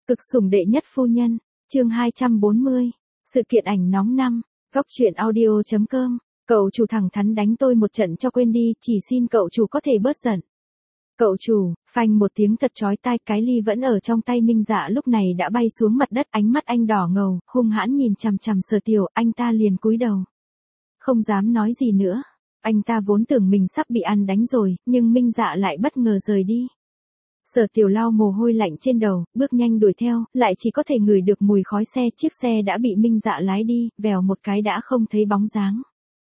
Cực sủng đệ nhất phu nhân, chương 240. Sự kiện ảnh nóng 5. Góc truyện audio.com. Cậu chủ thẳng thắn đánh tôi một trận cho quên đi, chỉ xin cậu chủ có thể bớt giận. Cậu chủ, phanh một tiếng thật chói tai, cái ly vẫn ở trong tay Minh Dạ lúc này đã bay xuống mặt đất, ánh mắt anh đỏ ngầu, hung hãn nhìn chằm chằm Sở Tiểu, anh ta liền cúi đầu. Không dám nói gì nữa, anh ta vốn tưởng mình sắp bị ăn đánh rồi, nhưng Minh Dạ lại bất ngờ rời đi. Sở Tiểu lau mồ hôi lạnh trên đầu, bước nhanh đuổi theo, lại chỉ có thể ngửi được mùi khói xe, chiếc xe đã bị Minh Dạ lái đi, vèo một cái đã không thấy bóng dáng.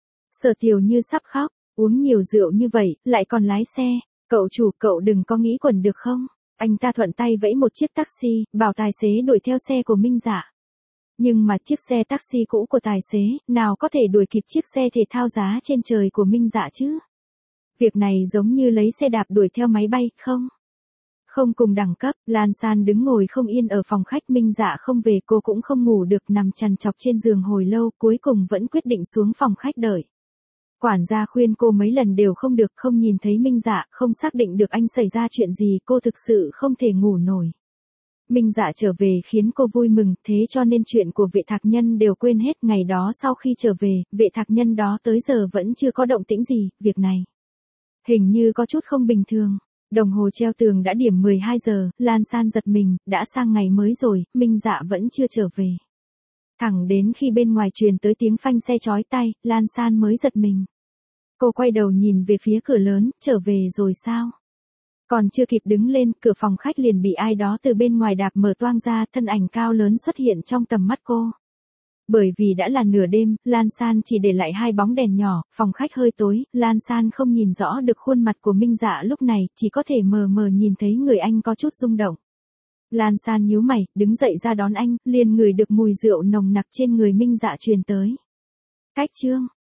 Sở Tiểu như sắp khóc, uống nhiều rượu như vậy, lại còn lái xe, cậu chủ, cậu đừng có nghĩ quẩn được không? Anh ta thuận tay vẫy một chiếc taxi, bảo tài xế đuổi theo xe của Minh Dạ. Nhưng mà chiếc xe taxi cũ của tài xế, nào có thể đuổi kịp chiếc xe thể thao giá trên trời của Minh Dạ chứ? Việc này giống như lấy xe đạp đuổi theo máy bay, không? Không cùng đẳng cấp, Lan San đứng ngồi không yên ở phòng khách, Minh Dạ không về, cô cũng không ngủ được, nằm trằn trọc trên giường hồi lâu, cuối cùng vẫn quyết định xuống phòng khách đợi. Quản gia khuyên cô mấy lần đều không được, không nhìn thấy Minh Dạ, không xác định được anh xảy ra chuyện gì, cô thực sự không thể ngủ nổi. Minh Dạ trở về khiến cô vui mừng, thế cho nên chuyện của vệ thạc nhân đều quên hết. Ngày đó sau khi trở về, vệ thạc nhân đó tới giờ vẫn chưa có động tĩnh gì, việc này hình như có chút không bình thường. Đồng hồ treo tường đã điểm 12 giờ, Lan San giật mình, đã sang ngày mới rồi, Minh Dạ vẫn chưa trở về. Thẳng đến khi bên ngoài truyền tới tiếng phanh xe chói tai, Lan San mới giật mình. Cô quay đầu nhìn về phía cửa lớn, trở về rồi sao? Còn chưa kịp đứng lên, cửa phòng khách liền bị ai đó từ bên ngoài đạp mở toang ra, thân ảnh cao lớn xuất hiện trong tầm mắt cô. Bởi vì đã là nửa đêm, Lan San chỉ để lại hai bóng đèn nhỏ, phòng khách hơi tối, Lan San không nhìn rõ được khuôn mặt của Minh Dạ lúc này, chỉ có thể mờ mờ nhìn thấy người anh có chút rung động. Lan San nhíu mày, đứng dậy ra đón anh, liền ngửi được mùi rượu nồng nặc trên người Minh Dạ truyền tới. Cách trương,